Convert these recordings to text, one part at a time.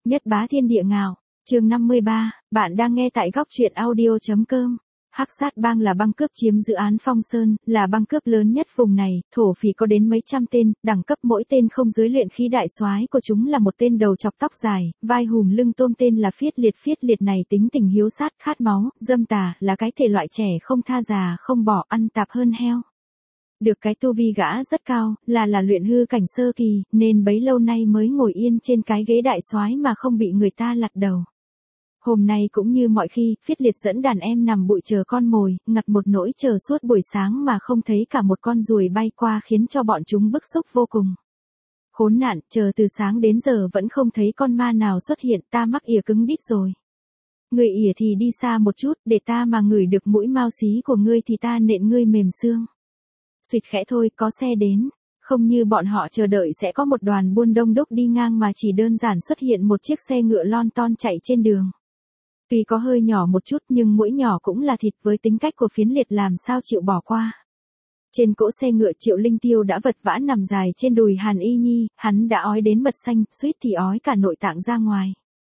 Nhất bá thiên địa ngạo, chương 53, bạn đang nghe tại góc truyện audio.com. Hắc Sát Bang là băng cướp chiếm dự án Phong Sơn, là băng cướp lớn nhất vùng này, thổ phỉ có đến mấy trăm tên, đẳng cấp mỗi tên không dưới luyện khí đại soái của chúng là một tên đầu chọc tóc dài, vai hùm lưng tôm tên là Phiết liệt này tính tình hiếu sát, khát máu, dâm tà, là cái thể loại trẻ không tha già không bỏ, ăn tạp hơn heo. Được cái tu vi gã rất cao, là luyện hư cảnh sơ kỳ, nên bấy lâu nay mới ngồi yên trên cái ghế đại soái mà không bị người ta lật đầu. Hôm nay cũng như mọi khi, Phiết liệt dẫn đàn em nằm bụi chờ con mồi, ngặt một nỗi chờ suốt buổi sáng mà không thấy cả một con ruồi bay qua khiến cho bọn chúng bức xúc vô cùng. Khốn nạn, chờ từ sáng đến giờ vẫn không thấy con ma nào xuất hiện, ta mắc ỉa cứng đít rồi. Người ỉa thì đi xa một chút, để ta mà ngửi được mũi mao xí của ngươi thì ta nện ngươi mềm xương. Suýt khẽ thôi, có xe đến. Không như bọn họ chờ đợi sẽ có một đoàn buôn đông đúc đi ngang mà chỉ đơn giản xuất hiện một chiếc xe ngựa lon ton chạy trên đường. Tuy có hơi nhỏ một chút nhưng mũi nhỏ cũng là thịt, với tính cách của Phiến liệt làm sao chịu bỏ qua. Trên cỗ xe ngựa Triệu Linh Tiêu đã vật vã nằm dài trên đùi Hàn Y Nhi, hắn đã ói đến mật xanh, suýt thì ói cả nội tạng ra ngoài.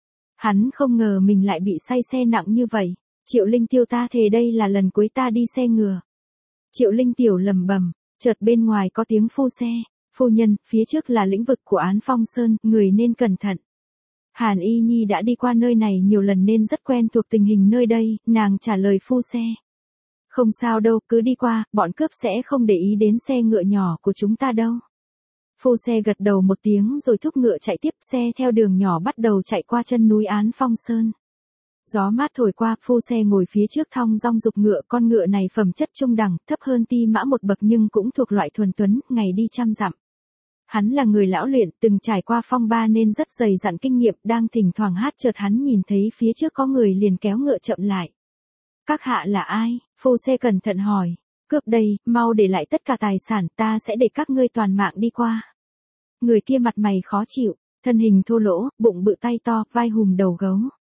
Hắn không ngờ mình lại bị say xe nặng như vậy. Triệu Linh Tiêu, ta thề đây là lần cuối ta đi xe ngựa. Triệu Linh Tiểu lầm bầm, chợt bên ngoài có tiếng phu xe. Phu nhân, phía trước là lĩnh vực của án Phong Sơn, người nên cẩn thận. Hàn Y Nhi đã đi qua nơi này nhiều lần nên rất quen thuộc tình hình nơi đây, nàng trả lời phu xe. Không sao đâu, cứ đi qua, bọn cướp sẽ không để ý đến xe ngựa nhỏ của chúng ta đâu. Phu xe gật đầu một tiếng rồi thúc ngựa chạy tiếp, xe theo đường nhỏ bắt đầu chạy qua chân núi án Phong Sơn. Gió mát thổi qua, phu xe ngồi phía trước thong dong dục ngựa, con ngựa này phẩm chất trung đẳng, thấp hơn Ti Mã một bậc nhưng cũng thuộc loại thuần tuấn, ngày đi trăm dặm. Hắn là người lão luyện, từng trải qua phong ba nên rất dày dặn kinh nghiệm, đang thỉnh thoảng hát chợt hắn nhìn thấy phía trước có người liền kéo ngựa chậm lại. Các hạ là ai? Phu xe cẩn thận hỏi. Cướp đây, mau để lại tất cả tài sản, ta sẽ để các ngươi toàn mạng đi qua. Người kia mặt mày khó chịu, thân hình thô lỗ, bụng bự tay to, vai hùm đầu gấu.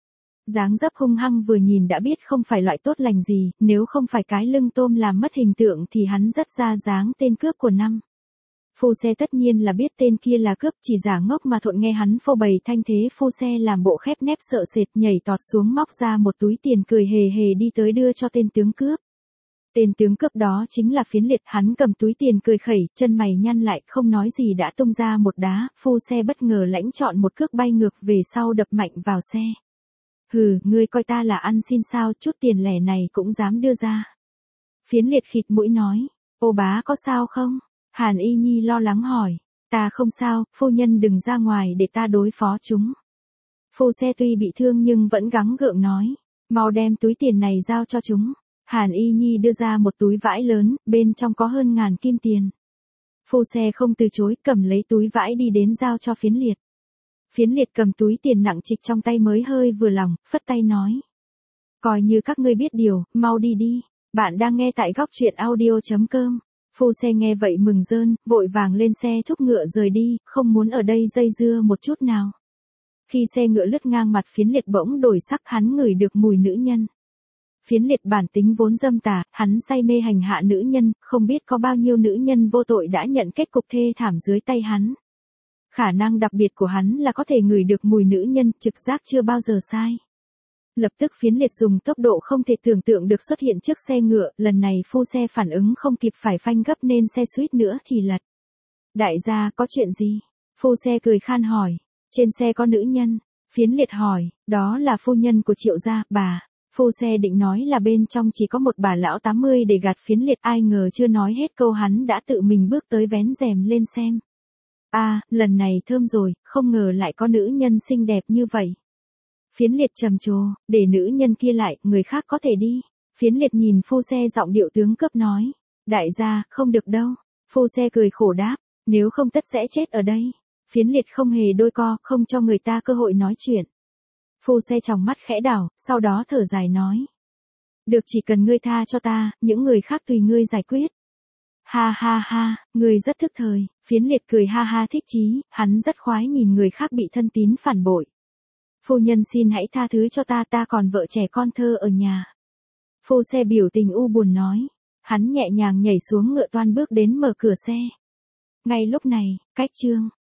Dáng dấp hung hăng vừa nhìn đã biết không phải loại tốt lành gì, nếu không phải cái lưng tôm làm mất hình tượng thì hắn rất ra dáng tên cướp của năm. Phu xe tất nhiên là biết tên kia là cướp, chỉ giả ngốc mà thuận nghe hắn phô bày thanh thế, phu xe làm bộ khép nép sợ sệt nhảy tọt xuống móc ra một túi tiền cười hề hề đi tới đưa cho tên tướng cướp. Tên tướng cướp đó chính là Phiến liệt, hắn cầm túi tiền cười khẩy, chân mày nhăn lại, không nói gì đã tung ra một đá, phu xe bất ngờ lãnh chọn một cước bay ngược về sau đập mạnh vào xe. Hừ, ngươi coi ta là ăn xin sao, chút tiền lẻ này cũng dám đưa ra. Phiến liệt khịt mũi nói, ô bá có sao không? Hàn Y Nhi lo lắng hỏi, ta không sao, phu nhân đừng ra ngoài để ta đối phó chúng. Phu xe tuy bị thương nhưng vẫn gắng gượng nói, mau đem túi tiền này giao cho chúng. Hàn Y Nhi đưa ra một túi vải lớn, bên trong có hơn 1000 kim tiền. Phu xe không từ chối, cầm lấy túi vải đi đến giao cho Phiến liệt. Phiến liệt cầm túi tiền nặng trịch trong tay mới hơi vừa lòng, phất tay nói. Coi như các ngươi biết điều, mau đi đi. Bạn đang nghe tại góc truyện audio.com. Phu xe nghe vậy mừng rơn, vội vàng lên xe thúc ngựa rời đi, không muốn ở đây dây dưa một chút nào. Khi xe ngựa lướt ngang mặt Phiến liệt bỗng đổi sắc, hắn ngửi được mùi nữ nhân. Phiến liệt bản tính vốn dâm tà, hắn say mê hành hạ nữ nhân, không biết có bao nhiêu nữ nhân vô tội đã nhận kết cục thê thảm dưới tay hắn. Khả năng đặc biệt của hắn là có thể ngửi được mùi nữ nhân, trực giác chưa bao giờ sai. Lập tức Phiến liệt dùng tốc độ không thể tưởng tượng được xuất hiện trước xe ngựa, lần này phu xe phản ứng không kịp phải phanh gấp nên xe suýt nữa thì lật. Đại gia, có chuyện gì? Phu xe cười khan hỏi. Trên xe có nữ nhân. Phiến liệt hỏi, đó là phu nhân của Triệu gia, bà. Phu xe định nói là bên trong chỉ có một bà lão 80 để gạt Phiến liệt, ai ngờ chưa nói hết câu hắn đã tự mình bước tới vén rèm lên xem. Lần này thơm rồi, không ngờ lại có nữ nhân xinh đẹp như vậy. Phiến liệt trầm trồ, để nữ nhân kia lại, người khác có thể đi. Phiến liệt nhìn phu xe giọng điệu tướng cướp nói. Đại gia, không được đâu. Phu xe cười khổ đáp, nếu không tất sẽ chết ở đây. Phiến liệt không hề đôi co, không cho người ta cơ hội nói chuyện. Phu xe tròng mắt khẽ đảo, sau đó thở dài nói. Được, chỉ cần ngươi tha cho ta, những người khác tùy ngươi giải quyết. Ha ha ha, ngươi rất thức thời. Phiến liệt cười ha ha thích chí, hắn rất khoái nhìn người khác bị thân tín phản bội. Phu nhân xin hãy tha thứ cho ta, ta còn vợ trẻ con thơ ở nhà. Phu xe biểu tình u buồn nói. Hắn nhẹ nhàng nhảy xuống ngựa toan bước đến mở cửa xe. Ngay lúc này, cách chương